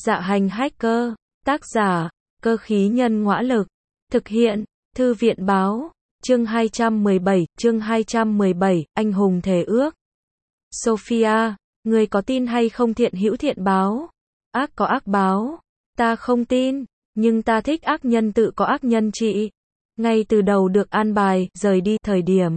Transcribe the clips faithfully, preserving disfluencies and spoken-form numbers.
Dạ hành hacker, tác giả, cơ khí nhân ngõa lực, thực hiện, thư viện báo, chương hai trăm mười bảy, chương hai trăm mười bảy, anh hùng thề ước. Sophia, người có tin hay không thiện hữu thiện báo, ác có ác báo, ta không tin, nhưng ta thích ác nhân tự có ác nhân trị. Ngay từ đầu được an bài, rời đi thời điểm.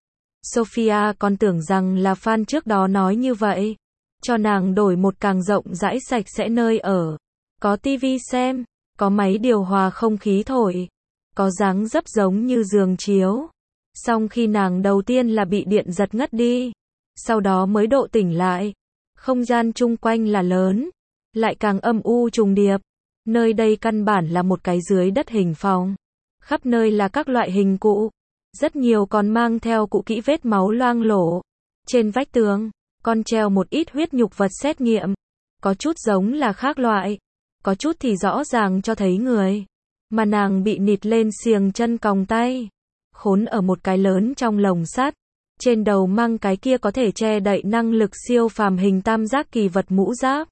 Sophia còn tưởng rằng là fan trước đó nói như vậy, cho nàng đổi một càng rộng rãi sạch sẽ nơi ở, có tivi xem, có máy điều hòa không khí thổi, có dáng dấp giống như giường chiếu. Xong khi nàng đầu tiên là bị điện giật ngất đi, sau đó mới độ tỉnh lại. Không gian chung quanh là lớn, lại càng âm u trùng điệp. Nơi đây căn bản là một cái dưới đất hình phòng. Khắp nơi là các loại hình cụ, rất nhiều còn mang theo cũ kỹ vết máu loang lổ. Trên vách tường, còn treo một ít huyết nhục vật xét nghiệm. Có chút giống là khác loại, có chút thì rõ ràng cho thấy người. Mà nàng bị nịt lên xiềng chân còng tay, khốn ở một cái lớn trong lồng sắt. Trên đầu mang cái kia có thể che đậy năng lực siêu phàm hình tam giác kỳ vật mũ giáp.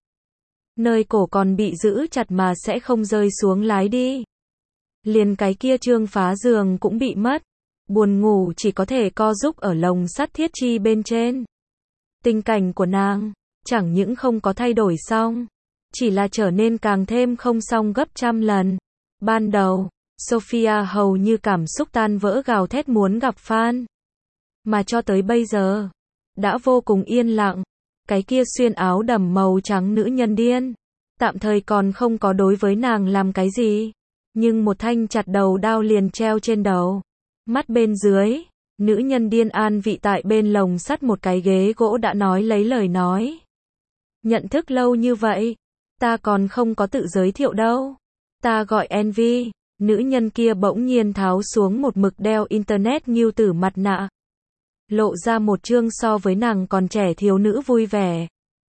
Nơi cổ còn bị giữ chặt mà sẽ không rơi xuống lái đi. Liền cái kia trương phá giường cũng bị mất. Buồn ngủ chỉ có thể co giúp ở lồng sắt thiết chi bên trên. Tình cảnh của nàng, chẳng những không có thay đổi xong, chỉ là trở nên càng thêm không xong gấp trăm lần. Ban đầu, Sophia hầu như cảm xúc tan vỡ gào thét muốn gặp fan. Mà cho tới bây giờ, đã vô cùng yên lặng. Cái kia xuyên áo đầm màu trắng nữ nhân điên, tạm thời còn không có đối với nàng làm cái gì. Nhưng một thanh chặt đầu đao liền treo trên đầu. Mắt bên dưới, nữ nhân điên an vị tại bên lồng sắt một cái ghế gỗ đã nói lấy lời nói. Nhận thức lâu như vậy, ta còn không có tự giới thiệu đâu. Ta gọi Envy. Nữ nhân kia bỗng nhiên tháo xuống một mực đeo internet nghiêu tử mặt nạ, lộ ra một chương so với nàng còn trẻ thiếu nữ vui vẻ.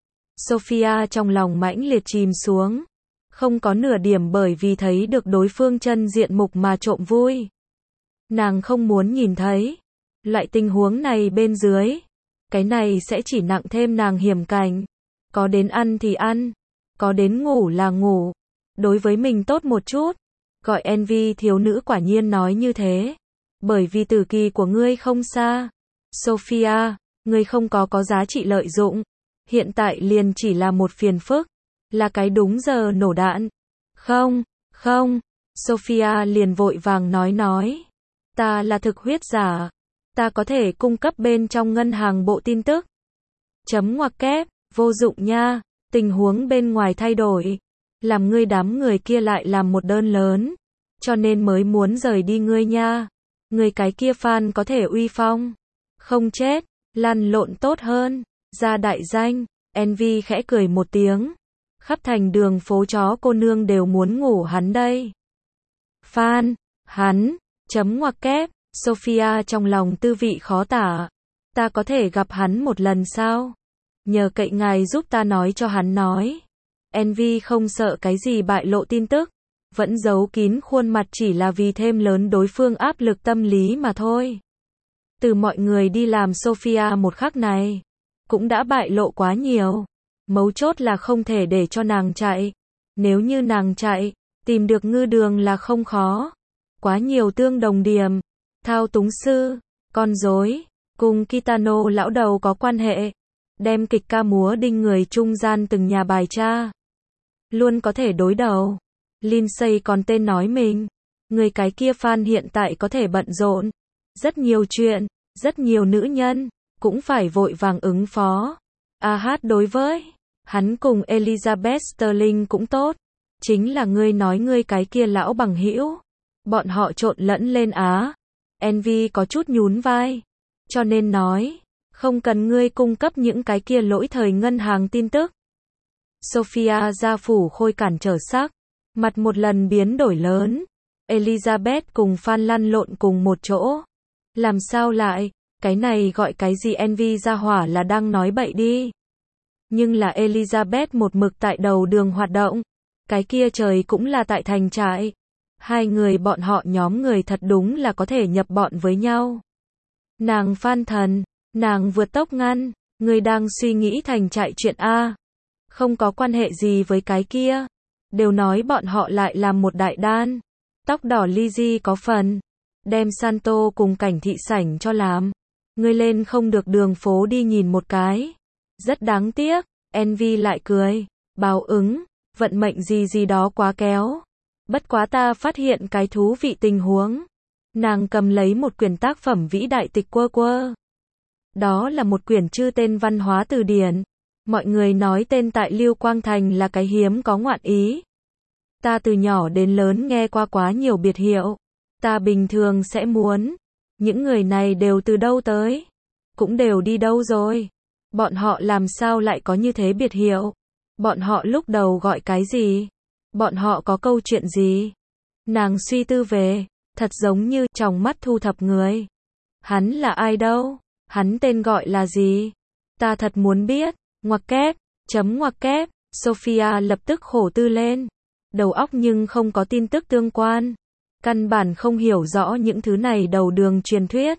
Sophia trong lòng mãnh liệt chìm xuống, không có nửa điểm bởi vì thấy được đối phương chân diện mục mà trộm vui. Nàng không muốn nhìn thấy loại tình huống này bên dưới, cái này sẽ chỉ nặng thêm nàng hiểm cảnh. Có đến ăn thì ăn, có đến ngủ là ngủ, đối với mình tốt một chút. Gọi Envy thiếu nữ quả nhiên nói như thế, bởi vì tử kỳ của ngươi không xa. Sophia, ngươi không có có giá trị lợi dụng, hiện tại liền chỉ là một phiền phức, là cái đúng giờ nổ đạn. Không, không, Sophia liền vội vàng nói nói, ta là thực huyết giả, ta có thể cung cấp bên trong ngân hàng bộ tin tức. Chấm ngoặc kép, vô dụng nha, tình huống bên ngoài thay đổi, làm ngươi đám người kia lại làm một đơn lớn, cho nên mới muốn rời đi ngươi nha. Người cái kia fan có thể uy phong, không chết, lăn lộn tốt hơn, ra đại danh. Envy khẽ cười một tiếng, khắp thành đường phố chó cô nương đều muốn ngủ hắn đây. Fan, hắn, chấm ngoặc kép, Sophia trong lòng tư vị khó tả. Ta có thể gặp hắn một lần sao? Nhờ cậy ngài giúp ta nói cho hắn nói. Envy không sợ cái gì bại lộ tin tức, vẫn giấu kín khuôn mặt chỉ là vì thêm lớn đối phương áp lực tâm lý mà thôi. Từ mọi người đi làm Sophia một khắc này, cũng đã bại lộ quá nhiều. Mấu chốt là không thể để cho nàng chạy. Nếu như nàng chạy, tìm được ngư đường là không khó. Quá nhiều tương đồng điểm, thao túng sư, con rối, cùng Kitano lão đầu có quan hệ. Đem kịch ca múa đinh người trung gian từng nhà bài tra. Luôn có thể đối đầu. Lindsay còn tên nói mình. Người cái kia fan hiện tại có thể bận rộn. Rất nhiều chuyện, rất nhiều nữ nhân, cũng phải vội vàng ứng phó. A hát đối với hắn cùng Elizabeth Sterling cũng tốt. Chính là ngươi nói ngươi cái kia lão bằng hữu. Bọn họ trộn lẫn lên Á. Envy có chút nhún vai. Cho nên nói, không cần ngươi cung cấp những cái kia lỗi thời ngân hàng tin tức. Sophia ra phủ khôi cản trở sắc, mặt một lần biến đổi lớn. Elizabeth cùng fan lăn lộn cùng một chỗ. Làm sao lại, cái này gọi cái gì Envy ra hỏa là đang nói bậy đi. Nhưng là Elizabeth một mực tại đầu đường hoạt động. Cái kia trời cũng là tại thành trại. Hai người bọn họ nhóm người thật đúng là có thể nhập bọn với nhau. Nàng fan thần, nàng vượt tốc ngăn, người đang suy nghĩ thành trại chuyện A. Không có quan hệ gì với cái kia. đều nói bọn họ lại làm một đại đan. Tóc đỏ Lizzie có phần, đem Santo cùng cảnh thị sảnh cho làm. Ngươi lên không được đường phố đi nhìn một cái. Rất đáng tiếc, Envy lại cười, báo ứng, vận mệnh gì gì đó quá kéo. Bất quá ta phát hiện cái thú vị tình huống. Nàng cầm lấy một quyển tác phẩm vĩ đại tịch quơ quơ. Đó là một quyển chư tên văn hóa từ điển. Mọi người nói tên tại Lưu Quang Thành là cái hiếm có ngoạn ý. Ta từ nhỏ đến lớn nghe qua quá nhiều biệt hiệu. Ta bình thường sẽ muốn. Những người này đều từ đâu tới? Cũng đều đi đâu rồi? Bọn họ làm sao lại có như thế biệt hiệu? Bọn họ lúc đầu gọi cái gì? Bọn họ có câu chuyện gì? Nàng suy tư về, thật giống như trong mắt thu thập người. Hắn là ai đâu? Hắn tên gọi là gì? Ta thật muốn biết. Ngoặc kép, chấm ngoặc kép, Sophia lập tức khổ tư lên. Đầu óc nhưng không có tin tức tương quan. Căn bản không hiểu rõ những thứ này đầu đường truyền thuyết.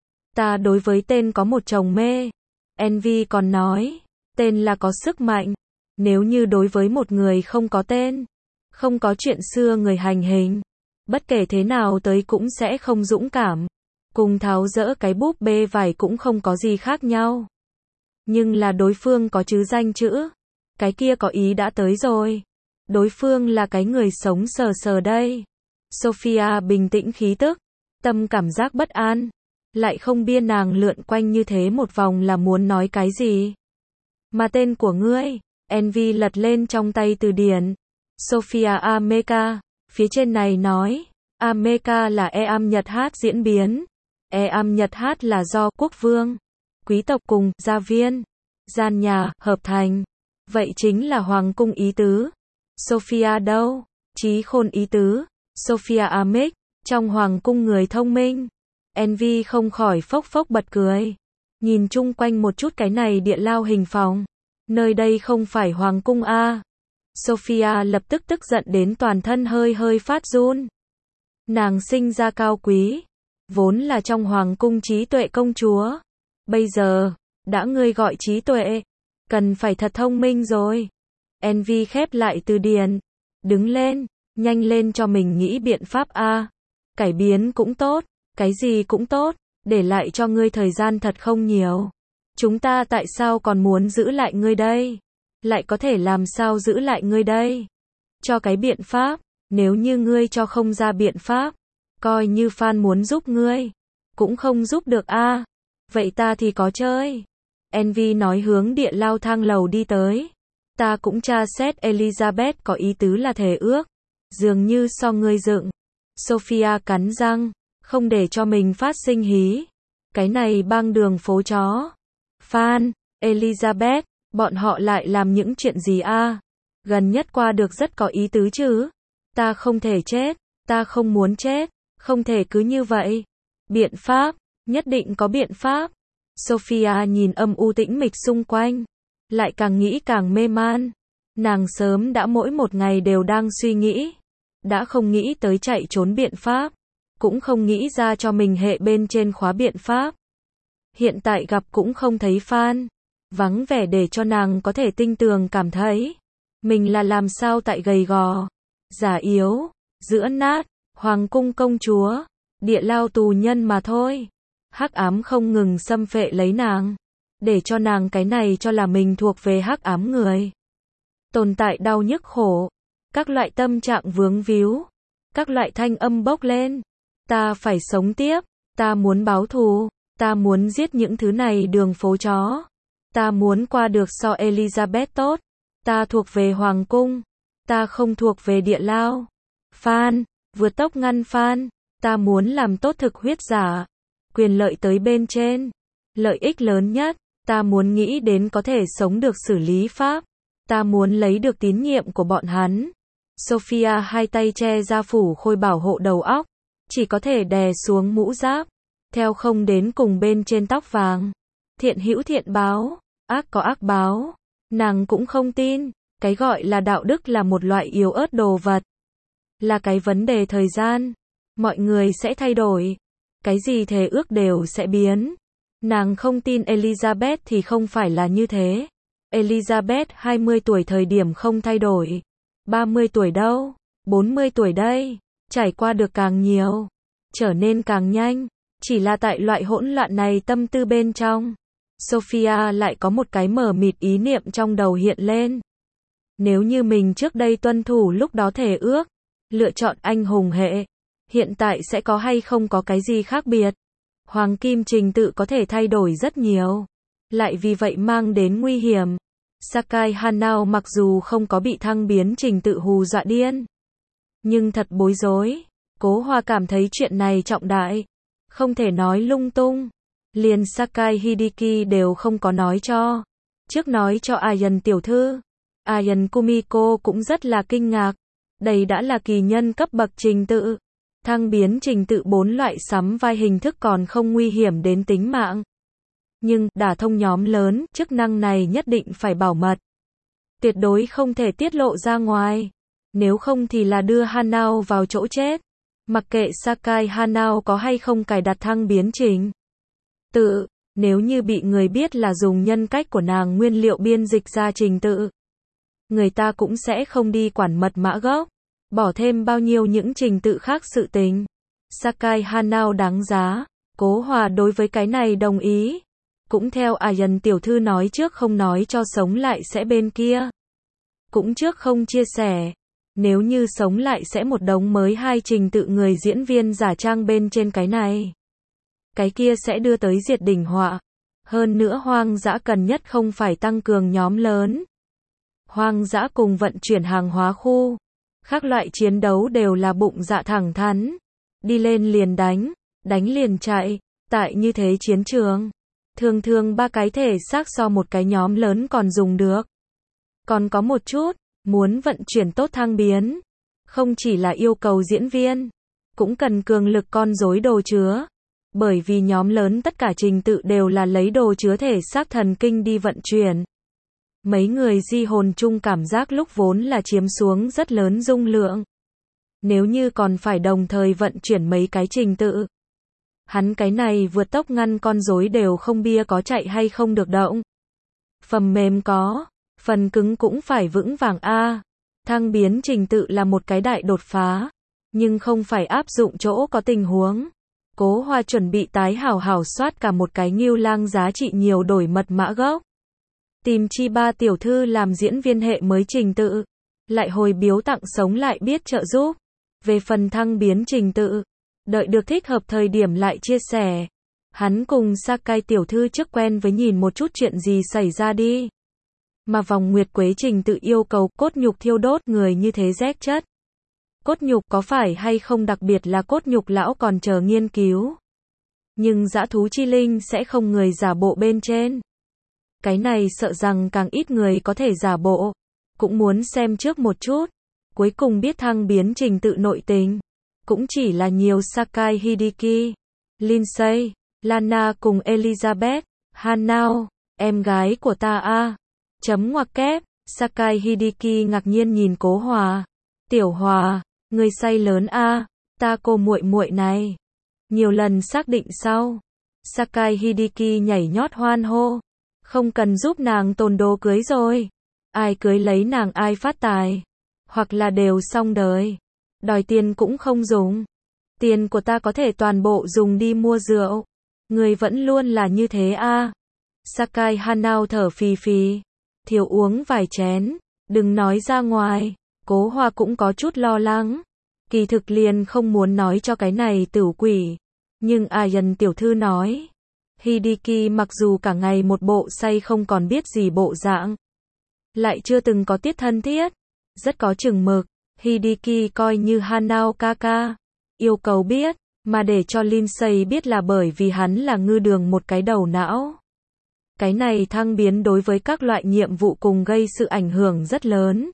Ta đối với tên có một chồng mê. Envy còn nói, tên là có sức mạnh. Nếu như đối với một người không có tên, không có chuyện xưa người hành hình, bất kể thế nào tới cũng sẽ không dũng cảm. Cùng tháo dỡ cái búp bê vải cũng không có gì khác nhau. Nhưng là đối phương có chứ danh chữ. Cái kia có ý đã tới rồi. Đối phương là cái người sống sờ sờ đây. Sophia bình tĩnh khí tức, tâm cảm giác bất an. Lại không biết nàng lượn quanh như thế một vòng là muốn nói cái gì. Mà tên của ngươi, Envy lật lên trong tay từ điển. Sophia Ameka, phía trên này nói, Ameka là E-am Nhật Hát diễn biến. E-am Nhật Hát là do quốc vương, quý tộc cùng gia viên, gian nhà hợp thành. Vậy chính là hoàng cung ý tứ. Sophia đâu? Trí khôn ý tứ. Sophia Amic, trong hoàng cung người thông minh. Envy không khỏi phốc phốc bật cười. Nhìn chung quanh một chút cái này địa lao hình phòng. Nơi đây không phải hoàng cung a. Sophia lập tức tức giận đến toàn thân hơi hơi phát run. Nàng sinh ra cao quý, vốn là trong hoàng cung trí tuệ công chúa. Bây giờ, đã ngươi gọi trí tuệ, cần phải thật thông minh rồi. Envy khép lại từ điển, đứng lên, nhanh lên cho mình nghĩ biện pháp a. Cải biến cũng tốt, cái gì cũng tốt, để lại cho ngươi thời gian thật không nhiều. Chúng ta tại sao còn muốn giữ lại ngươi đây? Lại có thể làm sao giữ lại ngươi đây? Cho cái biện pháp, nếu như ngươi cho không ra biện pháp, coi như fan muốn giúp ngươi, cũng không giúp được a. Vậy ta thì có chơi. Envy nói hướng địa lao thang lầu đi tới. Ta cũng tra xét Elizabeth có ý tứ là thề ước. Dường như so ngươi dựng. Sophia cắn răng, không để cho mình phát sinh hí. Cái này băng đường phố chó. Fan, Elizabeth, bọn họ lại làm những chuyện gì a? Gần nhất qua được rất có ý tứ chứ. Ta không thể chết, ta không muốn chết, không thể cứ như vậy. Biện pháp, nhất định có biện pháp. Sophia nhìn âm u tĩnh mịch xung quanh, lại càng nghĩ càng mê man. Nàng sớm đã mỗi một ngày đều đang suy nghĩ, đã không nghĩ tới chạy trốn biện pháp, cũng không nghĩ ra cho mình hệ bên trên khóa biện pháp. Hiện tại gặp cũng không thấy fan, vắng vẻ để cho nàng có thể tinh tường cảm thấy mình là làm sao tại gầy gò, già yếu, giữa nát, hoàng cung công chúa, địa lao tù nhân mà thôi. Hắc ám không ngừng xâm phệ lấy nàng, để cho nàng cái này cho là mình thuộc về hắc ám người. Tồn tại đau nhức khổ, các loại tâm trạng vướng víu, các loại thanh âm bốc lên. Ta phải sống tiếp, ta muốn báo thù, ta muốn giết những thứ này đường phố chó. Ta muốn qua được so Elizabeth tốt, ta thuộc về hoàng cung, ta không thuộc về địa lao. Fan, vượt tốc ngăn fan, ta muốn làm tốt thực huyết giả. Quyền lợi tới bên trên, lợi ích lớn nhất, ta muốn nghĩ đến có thể sống được xử lý pháp, ta muốn lấy được tín nhiệm của bọn hắn. Sophia hai tay che ra phủ khôi bảo hộ đầu óc, chỉ có thể đè xuống mũ giáp, theo không đến cùng bên trên tóc vàng. Thiện hữu thiện báo, ác có ác báo. Nàng cũng không tin, cái gọi là đạo đức là một loại yếu ớt đồ vật. Là cái vấn đề thời gian, mọi người sẽ thay đổi. Cái gì thề ước đều sẽ biến. Nàng không tin Elizabeth thì không phải là như thế. Elizabeth hai mươi tuổi thời điểm không thay đổi. ba mươi tuổi đâu? bốn mươi tuổi đây. Trải qua được càng nhiều, trở nên càng nhanh. Chỉ là tại loại hỗn loạn này tâm tư bên trong, Sophia lại có một cái mờ mịt ý niệm trong đầu hiện lên. Nếu như mình trước đây tuân thủ lúc đó thề ước, lựa chọn anh hùng hệ, hiện tại sẽ có hay không có cái gì khác biệt? Hoàng kim trình tự có thể thay đổi rất nhiều, lại vì vậy mang đến nguy hiểm. Sakai Hanao mặc dù không có bị thăng biến trình tự hù dọa điên, nhưng thật bối rối. Cố Hòa cảm thấy chuyện này trọng đại, không thể nói lung tung. Liền Sakai Hideki đều không có nói cho. Trước nói cho Ayan tiểu thư, Ayan Kumiko cũng rất là kinh ngạc. Đây đã là kỳ nhân cấp bậc trình tự. Thăng biến trình tự bốn loại sắm vai hình thức còn không nguy hiểm đến tính mạng. Nhưng, đả thông nhóm lớn, chức năng này nhất định phải bảo mật. Tuyệt đối không thể tiết lộ ra ngoài. Nếu không thì là đưa Hanao vào chỗ chết. Mặc kệ Sakai Hanao có hay không cài đặt thăng biến trình tự, nếu như bị người biết là dùng nhân cách của nàng nguyên liệu biên dịch ra trình tự, người ta cũng sẽ không đi quản mật mã gốc, bỏ thêm bao nhiêu những trình tự khác sự tình. Sakai Hanao đáng giá. Cố Hòa đối với cái này đồng ý. Cũng theo Ayan tiểu thư nói trước không nói cho sống lại sẽ bên kia. Cũng trước không chia sẻ. Nếu như sống lại sẽ một đống mới hai trình tự người diễn viên giả trang bên trên cái này. Cái kia sẽ đưa tới diệt đỉnh họa. Hơn nữa hoang dã cần nhất không phải tăng cường nhóm lớn. Hoang dã cùng vận chuyển hàng hóa khu. Các loại chiến đấu đều là bụng dạ thẳng thắn. Đi lên liền đánh, đánh liền chạy. Tại như thế chiến trường, thường thường ba cái thể xác so một cái nhóm lớn còn dùng được. Còn có một chút, muốn vận chuyển tốt thăng biến, không chỉ là yêu cầu diễn viên, cũng cần cường lực con rối đồ chứa. Bởi vì nhóm lớn tất cả trình tự đều là lấy đồ chứa thể xác thần kinh đi vận chuyển. Mấy người di hồn chung cảm giác lúc vốn là chiếm xuống rất lớn dung lượng. Nếu như còn phải đồng thời vận chuyển mấy cái trình tự, hắn cái này vượt tốc ngăn con rối đều không bia có chạy hay không được động. Phần mềm có, phần cứng cũng phải vững vàng a. À, thăng biến trình tự là một cái đại đột phá, nhưng không phải áp dụng chỗ có tình huống. Cố Hoa chuẩn bị tái hảo hảo soát cả một cái Ngưu Lang giá trị nhiều đổi mật mã gốc. Tìm Chi Ba tiểu thư làm diễn viên hệ mới trình tự, lại hồi biếu tặng sống lại biết trợ giúp. Về phần thăng biến trình tự, đợi được thích hợp thời điểm lại chia sẻ. Hắn cùng Sakai tiểu thư trước quen với nhìn một chút chuyện gì xảy ra đi. Mà vòng nguyệt quế trình tự yêu cầu cốt nhục thiêu đốt người như thế rét chất. Cốt nhục có phải hay không đặc biệt là cốt nhục lão còn chờ nghiên cứu. Nhưng dã thú chi linh sẽ không người giả bộ bên trên. Cái này sợ rằng càng ít người có thể giả bộ. Cũng muốn xem trước một chút. Cuối cùng biết thăng biến trình tự nội tình. Cũng chỉ là nhiều Sakai Hideki, Lindsay, Lana cùng Elizabeth, Hanao, em gái của ta a. Chấm ngoặc kép, Sakai Hideki ngạc nhiên nhìn Cố Hòa. Tiểu Hòa, người say lớn a, ta cô muội muội này. Nhiều lần xác định sau. Sakai Hideki nhảy nhót hoan hô. Không cần giúp nàng tồn đồ cưới rồi. Ai cưới lấy nàng ai phát tài. Hoặc là đều xong đời. Đòi tiền cũng không dùng. Tiền của ta có thể toàn bộ dùng đi mua rượu. Người vẫn luôn là như thế a. À. Sakai Hanao thở phì phì. Thiếu uống vài chén. Đừng nói ra ngoài. Cố Hoa cũng có chút lo lắng. Kỳ thực liền không muốn nói cho cái này tửu quỷ. Nhưng Ayan tiểu thư nói. Hideki mặc dù cả ngày một bộ say không còn biết gì bộ dạng. Lại chưa từng có tiết thân thiết. Rất có chừng mực. Hideki coi như Hanao kaka. Yêu cầu biết. Mà để cho Lindsay biết là bởi vì hắn là ngư đường một cái đầu não. Cái này thăng biến đối với các loại nhiệm vụ cùng gây sự ảnh hưởng rất lớn.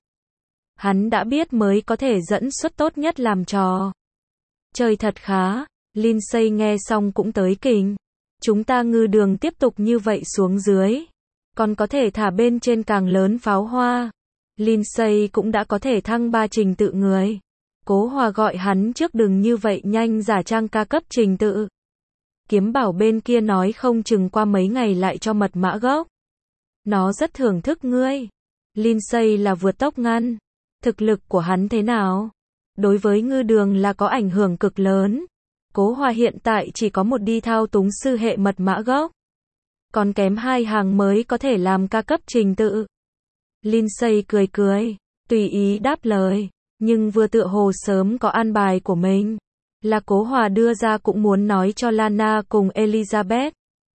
Hắn đã biết mới có thể dẫn xuất tốt nhất làm trò. Chơi thật khá. Lindsay nghe xong cũng tới kình. Chúng ta ngư đường tiếp tục như vậy xuống dưới. Còn có thể thả bên trên càng lớn pháo hoa. Lindsay cũng đã có thể thăng ba trình tự người. Cố Hòa gọi hắn trước đừng như vậy nhanh giả trang ca cấp trình tự. Kiếm Bảo bên kia nói không chừng qua mấy ngày lại cho mật mã gốc. Nó rất thưởng thức ngươi. Lindsay là vượt tốc ngăn. Thực lực của hắn thế nào? Đối với ngư đường là có ảnh hưởng cực lớn. Cố Hòa hiện tại chỉ có một đi thao túng sư hệ mật mã gốc. Còn kém hai hàng mới có thể làm ca cấp trình tự. Lindsay cười cười, tùy ý đáp lời. Nhưng vừa tựa hồ sớm có an bài của mình. Là Cố Hòa đưa ra cũng muốn nói cho Lana cùng Elizabeth.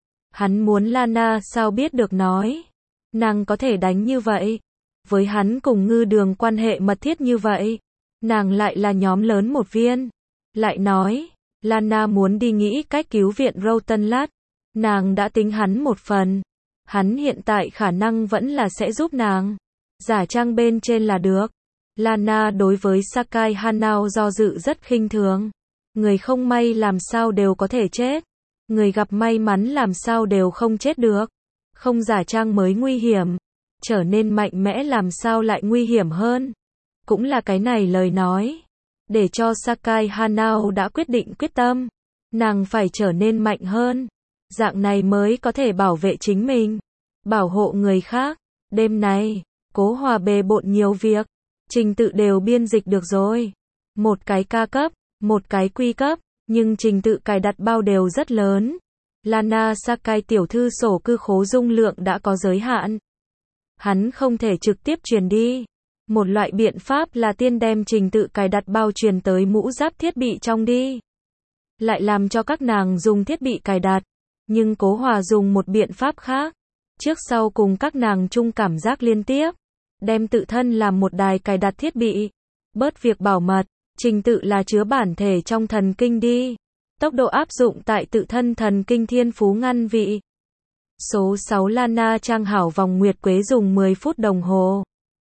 Hắn muốn Lana sao biết được nói. Nàng có thể đánh như vậy. Với hắn cùng ngư đường quan hệ mật thiết như vậy. Nàng lại là nhóm lớn một viên. Lại nói, Lana muốn đi nghĩ cách cứu viện Rowtonlat. Nàng đã tính hắn một phần. Hắn hiện tại khả năng vẫn là sẽ giúp nàng. Giả trang bên trên là được. Lana đối với Sakai Hanao do dự rất khinh thường. Người không may làm sao đều có thể chết. Người gặp may mắn làm sao đều không chết được. Không giả trang mới nguy hiểm. Trở nên mạnh mẽ làm sao lại nguy hiểm hơn. Cũng là cái này lời nói. Để cho Sakai Hanao đã quyết định quyết tâm. Nàng phải trở nên mạnh hơn. Dạng này mới có thể bảo vệ chính mình. Bảo hộ người khác. Đêm nay, Cố Hòa bề bộn nhiều việc. Trình tự đều biên dịch được rồi. Một cái ca cấp, một cái quy cấp. Nhưng trình tự cài đặt bao đều rất lớn. Lana Sakai tiểu thư sổ cư khố dung lượng đã có giới hạn. Hắn không thể trực tiếp truyền đi. Một loại biện pháp là tiên đem trình tự cài đặt bao truyền tới mũ giáp thiết bị trong đi. Lại làm cho các nàng dùng thiết bị cài đặt. Nhưng Cố Hòa dùng một biện pháp khác. Trước sau cùng các nàng chung cảm giác liên tiếp. Đem tự thân làm một đài cài đặt thiết bị. Bớt việc bảo mật. Trình tự là chứa bản thể trong thần kinh đi. Tốc độ áp dụng tại tự thân thần kinh thiên phú ngăn vị. Số sáu Lana trang hảo vòng nguyệt quế dùng mười phút đồng hồ.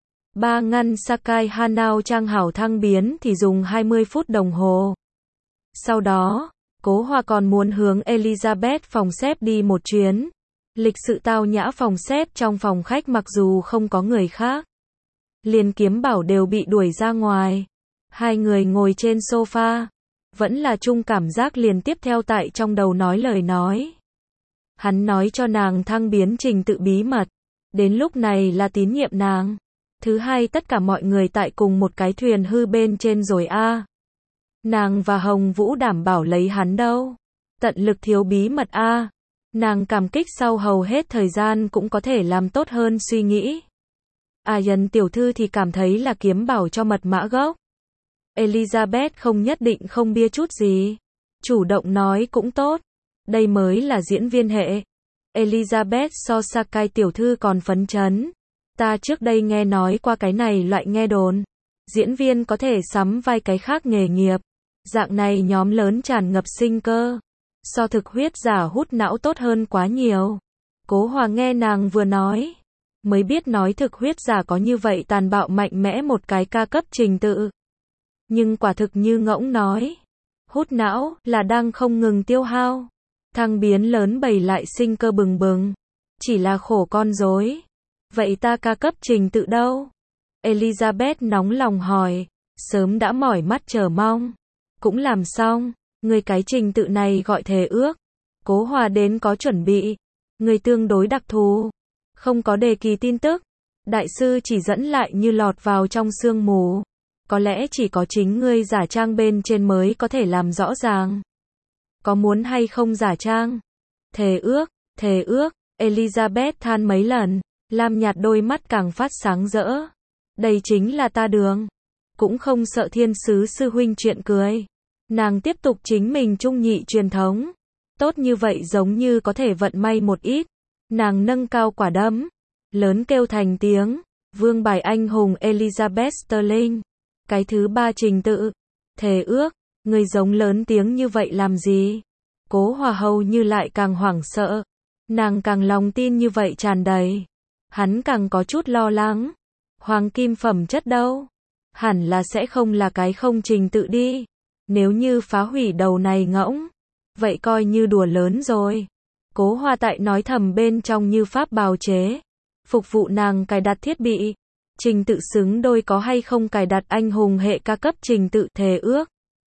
ba ngăn Sakai Hanao trang hảo thăng biến thì dùng hai mươi phút đồng hồ. Sau đó, Cố Hòa còn muốn hướng Elizabeth phòng xếp đi một chuyến. Lịch sự tao nhã phòng xếp trong phòng khách mặc dù không có người khác. Liền Kiếm Bảo đều bị đuổi ra ngoài. Hai người ngồi trên sofa. Vẫn là chung cảm giác liền tiếp theo tại trong đầu nói lời nói. Hắn nói cho nàng thăng biến trình tự bí mật. Đến lúc này là tín nhiệm nàng. Thứ hai tất cả mọi người tại cùng một cái thuyền hư bên trên rồi a. À. Nàng và Hồng Vũ đảm bảo lấy hắn đâu. Tận lực thiếu bí mật a. À. Nàng cảm kích sau hầu hết thời gian cũng có thể làm tốt hơn suy nghĩ. Ayan tiểu thư thì cảm thấy là Kiếm Bảo cho mật mã gốc. Elizabeth không nhất định không bia chút gì. Chủ động nói cũng tốt. Đây mới là diễn viên hệ. Elizabeth so Sakai tiểu thư còn phấn chấn. Ta trước đây nghe nói qua cái này loại nghe đồn. Diễn viên có thể sắm vai cái khác nghề nghiệp. Dạng này nhóm lớn tràn ngập sinh cơ. So thực huyết giả hút não tốt hơn quá nhiều. Cố Hòa nghe nàng vừa nói. Mới biết nói thực huyết giả có như vậy tàn bạo mạnh mẽ một cái ca cấp trình tự. Nhưng quả thực như ngỗng nói. Hút não là đang không ngừng tiêu hao. Thăng biến lớn bày lại sinh cơ bừng bừng. Chỉ là khổ con rối. Vậy ta ca cấp trình tự đâu? Elizabeth nóng lòng hỏi. Sớm đã mỏi mắt chờ mong. Cũng làm xong. Người cái trình tự này gọi thề ước. Cố Hòa đến có chuẩn bị. Người tương đối đặc thù. Không có đề kỳ tin tức. Đại sư chỉ dẫn lại như lọt vào trong sương mù. Có lẽ chỉ có chính ngươi giả trang bên trên mới có thể làm rõ ràng. Có muốn hay không giả trang? Thề ước, thề ước. Elizabeth than mấy lần. Lam nhạt đôi mắt càng phát sáng rỡ. Đây chính là ta đường. Cũng không sợ thiên sứ sư huynh chuyện cười. Nàng tiếp tục chính mình trung nhị truyền thống. Tốt như vậy giống như có thể vận may một ít. Nàng nâng cao quả đấm. Lớn kêu thành tiếng. Vương bài anh hùng Elizabeth Sterling. Cái thứ ba trình tự. Thề ước. Người giống lớn tiếng như vậy làm gì? Cố Hòa hầu như lại càng hoảng sợ. Nàng càng lòng tin như vậy tràn đầy. Hắn càng có chút lo lắng. Hoàng kim phẩm chất đâu? Hẳn là sẽ không là cái không trình tự đi. Nếu như phá hủy đầu này ngỗng. Vậy coi như đùa lớn rồi. Cố Hòa tại nói thầm bên trong như pháp bào chế. Phục vụ nàng cài đặt thiết bị. Trình tự xứng đôi có hay không cài đặt anh hùng hệ ca cấp trình tự thề ước.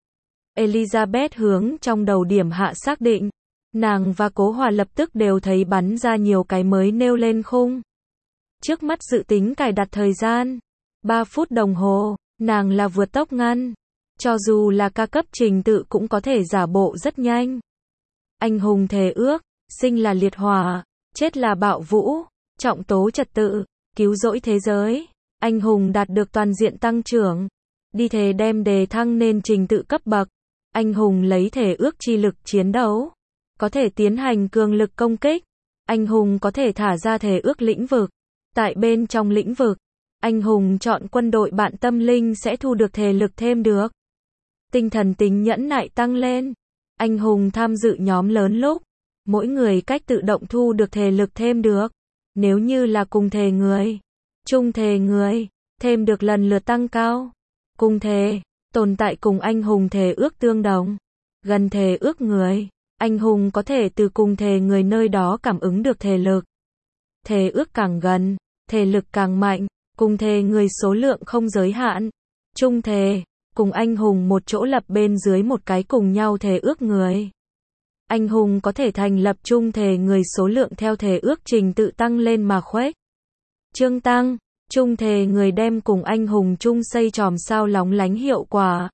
Elizabeth hướng trong đầu điểm hạ xác định. Nàng và Cố Hòa lập tức đều thấy bắn ra nhiều cái mới nêu lên khung. Trước mắt dự tính cài đặt thời gian. ba phút đồng hồ, nàng là vượt tốc ngăn. Cho dù là ca cấp trình tự cũng có thể giả bộ rất nhanh. Anh hùng thề ước, sinh là liệt hỏa, chết là bạo vũ, trọng tố trật tự, cứu rỗi thế giới. Anh hùng đạt được toàn diện tăng trưởng. Đi thề đem đề thăng lên trình tự cấp bậc. Anh hùng lấy thể ước chi lực chiến đấu. Có thể tiến hành cường lực công kích. Anh hùng có thể thả ra thể ước lĩnh vực. Tại bên trong lĩnh vực, anh hùng chọn quân đội bạn tâm linh sẽ thu được thể lực thêm được. Tinh thần tính nhẫn nại tăng lên. Anh hùng tham dự nhóm lớn lúc, mỗi người cách tự động thu được thể lực thêm được. Nếu như là cùng thể người, chung thể người, thêm được lần lượt tăng cao. Cùng thể, tồn tại cùng anh hùng thể ước tương đồng. Gần thể ước người, anh hùng có thể từ cùng thể người nơi đó cảm ứng được thể lực. Thể ước càng gần, thể lực càng mạnh, cùng thể người số lượng không giới hạn. Chung thể, cùng anh hùng một chỗ lập bên dưới một cái cùng nhau thể ước người. Anh hùng có thể thành lập chung thể người số lượng theo thể ước trình tự tăng lên mà khuếch trương tăng. Chung thể người đem cùng anh hùng chung xây chòm sao lóng lánh hiệu quả.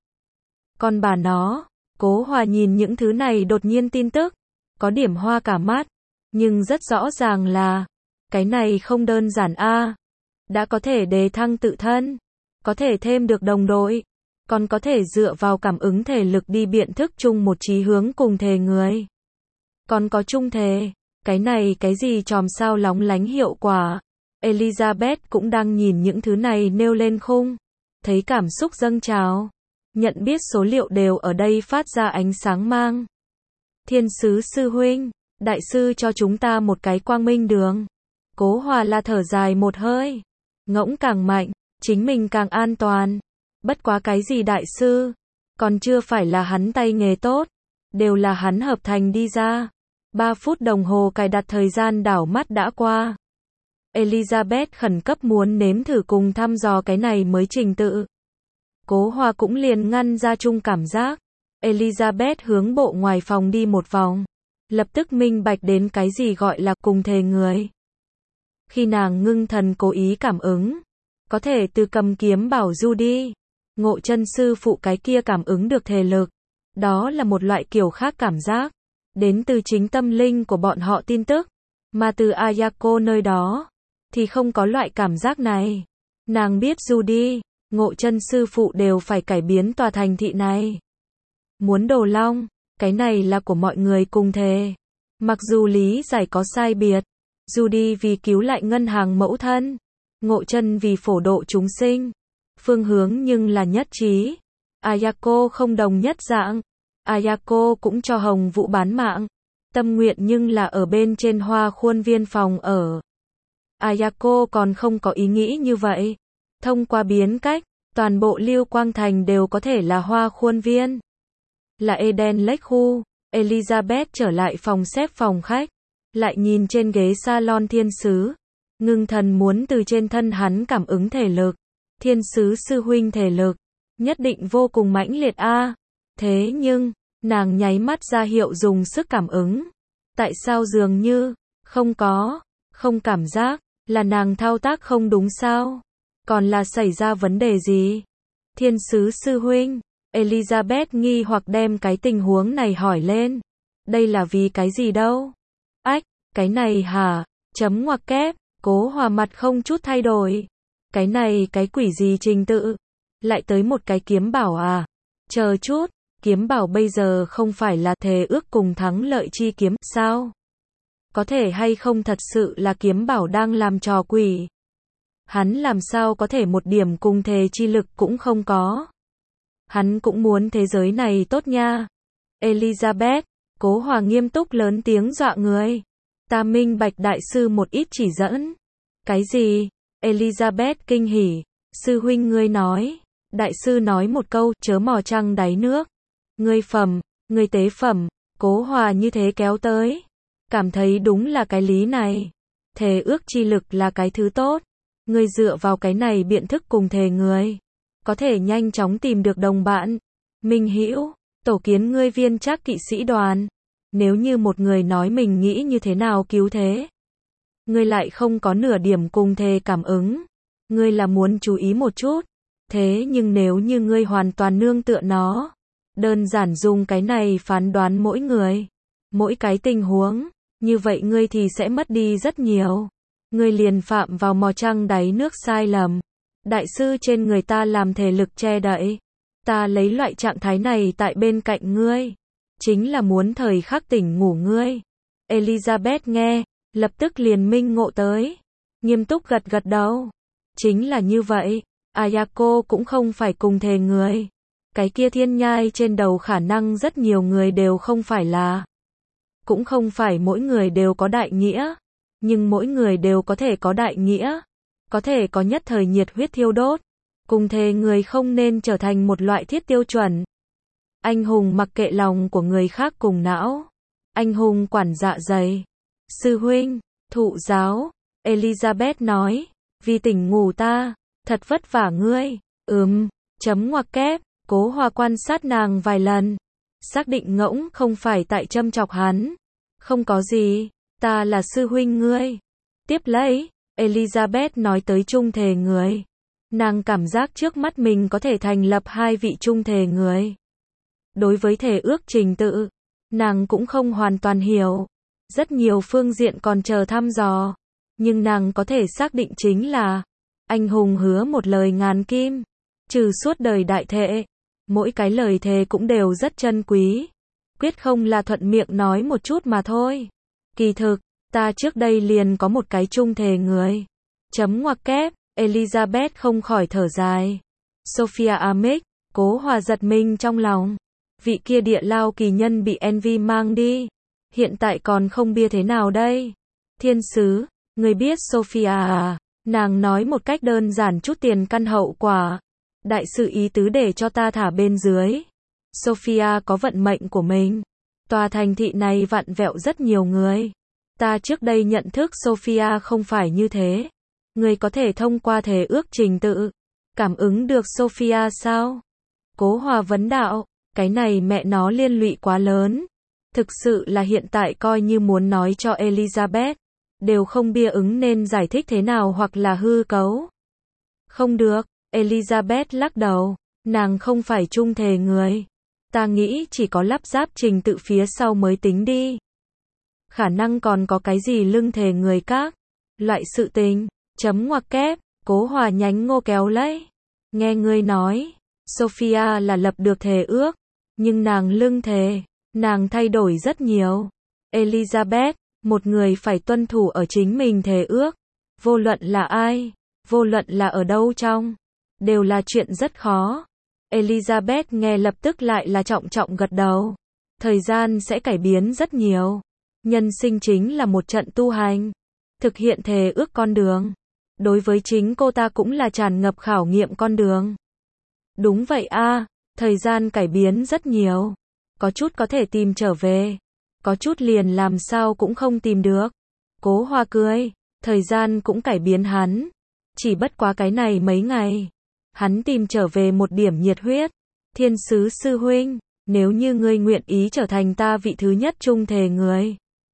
Còn bà nó, Cố Hòa nhìn những thứ này đột nhiên tin tức, có điểm hoa cả mắt, nhưng rất rõ ràng là, cái này không đơn giản a. Đã có thể đề thăng tự thân, có thể thêm được đồng đội, còn có thể dựa vào cảm ứng thể lực đi biện thức chung một chí hướng cùng thể người. Còn có chung thể, cái này cái gì chòm sao lóng lánh hiệu quả. Elizabeth cũng đang nhìn những thứ này nêu lên khung, thấy cảm xúc dâng trào, nhận biết số liệu đều ở đây phát ra ánh sáng mang. Thiên sứ sư huynh, đại sư cho chúng ta một cái quang minh đường. Cố Hòa là thở dài một hơi, ngỗng càng mạnh, chính mình càng an toàn. Bất quá cái gì đại sư, còn chưa phải là hắn tay nghề tốt, đều là hắn hợp thành đi ra. Ba phút đồng hồ cài đặt thời gian đảo mắt đã qua. Elizabeth khẩn cấp muốn nếm thử cùng thăm dò cái này mới trình tự. Cố Hòa cũng liền ngăn ra chung cảm giác. Elizabeth hướng bộ ngoài phòng đi một vòng, lập tức minh bạch đến cái gì gọi là cùng thể người. Khi nàng ngưng thần cố ý cảm ứng, có thể từ cầm kiếm bảo Judy, Ngộ Chân sư phụ cái kia cảm ứng được thể lực. Đó là một loại kiểu khác cảm giác, đến từ chính tâm linh của bọn họ tin tức, mà từ Ayako nơi đó, thì không có loại cảm giác này. Nàng biết Judy, Ngộ Chân sư phụ đều phải cải biến tòa thành thị này. Muốn đồ long, cái này là của mọi người cùng thể. Mặc dù lý giải có sai biệt, Judy vì cứu lại ngân hàng mẫu thân, Ngộ Chân vì phổ độ chúng sinh, phương hướng nhưng là nhất trí. Ayako không đồng nhất dạng, Ayako cũng cho Hồng Vũ bán mạng, tâm nguyện nhưng là ở bên trên Hoa Khuôn Viên phòng ở. Ayako còn không có ý nghĩ như vậy. Thông qua biến cách, toàn bộ Lưu Quang Thành đều có thể là Hoa Khuôn Viên. Là Eden Lake khu. Elizabeth trở lại phòng xếp phòng khách, lại nhìn trên ghế salon thiên sứ, ngưng thần muốn từ trên thân hắn cảm ứng thể lực. Thiên sứ sư huynh thể lực, nhất định vô cùng mãnh liệt a. Thế nhưng, nàng nháy mắt ra hiệu dùng sức cảm ứng. Tại sao dường như, không có, không cảm giác, là nàng thao tác không đúng sao? Còn là xảy ra vấn đề gì? Thiên sứ sư huynh, Elizabeth nghi hoặc đem cái tình huống này hỏi lên. Đây là vì cái gì đâu? Ách, cái này hả? Chấm ngoặc kép, Cố Hòa mặt không chút thay đổi. Cái này cái quỷ gì trình tự? Lại tới một cái kiếm bảo à? Chờ chút, kiếm bảo bây giờ không phải là thề ước cùng thắng lợi chi kiếm, sao? Có thể hay không thật sự là kiếm bảo đang làm trò quỷ? Hắn làm sao có thể một điểm cùng thề chi lực cũng không có? Hắn cũng muốn thế giới này tốt nha. Elizabeth, Cố Hòa nghiêm túc lớn tiếng dọa người. Ta minh bạch đại sư một ít chỉ dẫn. Cái gì? Elizabeth kinh hỉ. Sư huynh ngươi nói. Đại sư nói một câu, chớ mò trăng đáy nước. Ngươi phẩm, ngươi tế phẩm. Cố Hòa như thế kéo tới. Cảm thấy đúng là cái lý này. Thề ước chi lực là cái thứ tốt. Ngươi dựa vào cái này biện thức cùng thề người. Có thể nhanh chóng tìm được đồng bạn. Minh Hữu, tổ kiến ngươi viên trác kỵ sĩ đoàn. Nếu như một người nói mình nghĩ như thế nào cứu thế. Ngươi lại không có nửa điểm cùng thề cảm ứng. ngươi là muốn chú ý một chút. Thế nhưng nếu như ngươi hoàn toàn nương tựa nó, đơn giản dùng cái này phán đoán mỗi người, mỗi cái tình huống, như vậy ngươi thì sẽ mất đi rất nhiều. Ngươi liền phạm vào mò trăng đáy nước sai lầm. Đại sư trên người ta làm thể lực che đậy. Ta lấy loại trạng thái này tại bên cạnh ngươi, chính là muốn thời khắc tỉnh ngủ ngươi. Elizabeth nghe, lập tức liền minh ngộ tới. Nghiêm túc gật gật đầu. Chính là như vậy, Ayako cũng không phải cùng thể người. Cái kia thiên nhai trên đầu khả năng rất nhiều người đều không phải là. Cũng không phải mỗi người đều có đại nghĩa. Nhưng mỗi người đều có thể có đại nghĩa. Có thể có nhất thời nhiệt huyết thiêu đốt. Cùng thể người không nên trở thành một loại thiết tiêu chuẩn. Anh hùng mặc kệ lòng của người khác cùng não. Anh hùng quản dạ dày. Sư huynh, thụ giáo. Elizabeth nói. Vì tỉnh ngủ ta. Thật vất vả ngươi. Ừm, chấm ngoặc kép. Cố Hòa quan sát nàng vài lần. Xác định ngỗng không phải tại châm chọc hắn. Không có gì. Ta là sư huynh ngươi. Tiếp lấy, Elizabeth nói tới trung thể người. Nàng cảm giác trước mắt mình có thể thành lập hai vị trung thể người. Đối với thể ước trình tự, nàng cũng không hoàn toàn hiểu. Rất nhiều phương diện còn chờ thăm dò. Nhưng nàng có thể xác định chính là anh hùng hứa một lời ngàn kim. Trừ suốt đời đại thệ. Mỗi cái lời thề cũng đều rất chân quý. Quyết không là thuận miệng nói một chút mà thôi. Kỳ thực, ta trước đây liền có một cái trung thể người. Chấm ngoặc kép, Elizabeth không khỏi thở dài. Sophia Amick, Cố Hòa giật mình trong lòng. Vị kia địa lao kỳ nhân bị Envy mang đi. Hiện tại còn không bia thế nào đây? Thiên sứ, người biết Sophia à? Nàng nói một cách đơn giản chút tiền căn hậu quả. Đại sự ý tứ để cho ta thả bên dưới. Sophia có vận mệnh của mình. Tòa thành thị này vặn vẹo rất nhiều người. Ta trước đây nhận thức Sophia không phải như thế. Người có thể thông qua thể ước trình tự. Cảm ứng được Sophia sao? Cố Hòa vấn đạo. Cái này mẹ nó liên lụy quá lớn. Thực sự là hiện tại coi như muốn nói cho Elizabeth. Đều không bia ứng nên giải thích thế nào hoặc là hư cấu. Không được. Elizabeth lắc đầu. Nàng không phải trung thể người. Ta nghĩ chỉ có lắp ráp trình tự phía sau mới tính đi. Khả năng còn có cái gì lưng thể người các. Loại sự tình. Chấm ngoặc kép. Cố Hòa nhánh ngô kéo lấy. Nghe ngươi nói. Sophia là lập được thể ước. Nhưng nàng lưng thể. Nàng thay đổi rất nhiều. Elizabeth. Một người phải tuân thủ ở chính mình thể ước. Vô luận là ai. Vô luận là ở đâu trong. Đều là chuyện rất khó. Elizabeth nghe lập tức lại là trọng trọng gật đầu. Thời gian sẽ cải biến rất nhiều. Nhân sinh chính là một trận tu hành. Thực hiện thề ước con đường. Đối với chính cô ta cũng là tràn ngập khảo nghiệm con đường. Đúng vậy a, thời gian cải biến rất nhiều. Có chút có thể tìm trở về. Có chút liền làm sao cũng không tìm được. Cố Hòa cười. Thời gian cũng cải biến hắn. Chỉ bất quá cái này mấy ngày. Hắn tìm trở về một điểm nhiệt huyết. Thiên sứ sư huynh, nếu như ngươi nguyện ý trở thành ta vị thứ nhất trung thể người,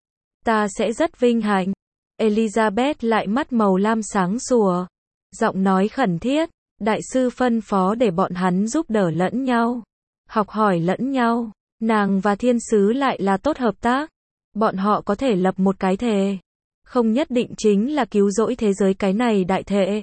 ta sẽ rất vinh hạnh. Elizabeth lại mắt màu lam sáng sủa. Giọng nói khẩn thiết. Đại sư phân phó để bọn hắn giúp đỡ lẫn nhau. Học hỏi lẫn nhau. Nàng và thiên sứ lại là tốt hợp tác. Bọn họ có thể lập một cái thề. Không nhất định chính là cứu rỗi thế giới cái này đại thệ.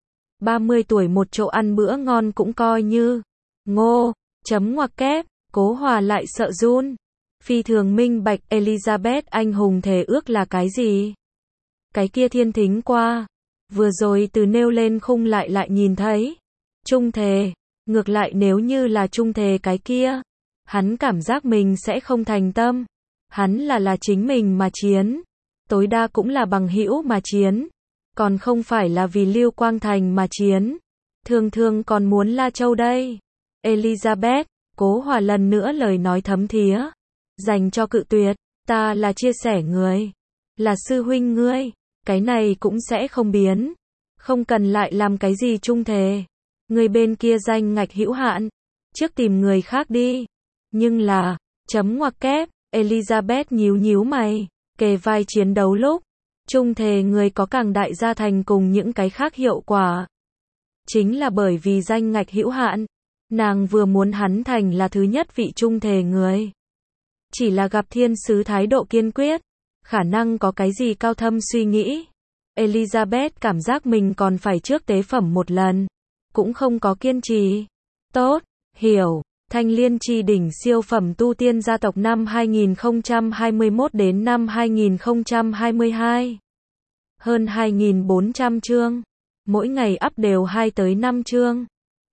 ba mươi tuổi một chỗ ăn bữa ngon cũng coi như. Ngô, chấm ngoặc kép, Cố Hòa lại sợ run. Phi thường minh bạch Elizabeth anh hùng thề ước là cái gì? Cái kia thiên thính qua. Vừa rồi từ nêu lên khung lại lại nhìn thấy. Trung thề. Ngược lại nếu như là trung thề cái kia. Hắn cảm giác mình sẽ không thành tâm. Hắn là là chính mình mà chiến. Tối đa cũng là bằng hữu mà chiến. Còn không phải là vì Lưu Quang Thành mà chiến. Thường thường còn muốn La Châu đây. Elizabeth, Cố Hòa lần nữa lời nói thấm thía. Dành cho cự tuyệt. Ta là chia sẻ người. Là sư huynh ngươi. Cái này cũng sẽ không biến. Không cần lại làm cái gì trung thề. Người bên kia danh ngạch hữu hạn. Trước tìm người khác đi. Nhưng là, chấm ngoặc kép, Elizabeth nhíu nhíu mày. Kề vai chiến đấu lúc. Trung thề người có càng đại gia thành cùng những cái khác hiệu quả. Chính là bởi vì danh ngạch hữu hạn, nàng vừa muốn hắn thành là thứ nhất vị trung thề người. Chỉ là gặp thiên sứ thái độ kiên quyết, khả năng có cái gì cao thâm suy nghĩ. Elizabeth cảm giác mình còn phải trước tế phẩm một lần, cũng không có kiên trì. Tốt, hiểu. Thanh Liên Chi đỉnh siêu phẩm tu tiên gia tộc năm hai nghìn không trăm hai mươi mốt đến năm hai nghìn không trăm hai mươi hai. Hơn hai nghìn bốn trăm chương. Mỗi ngày up đều hai tới năm chương.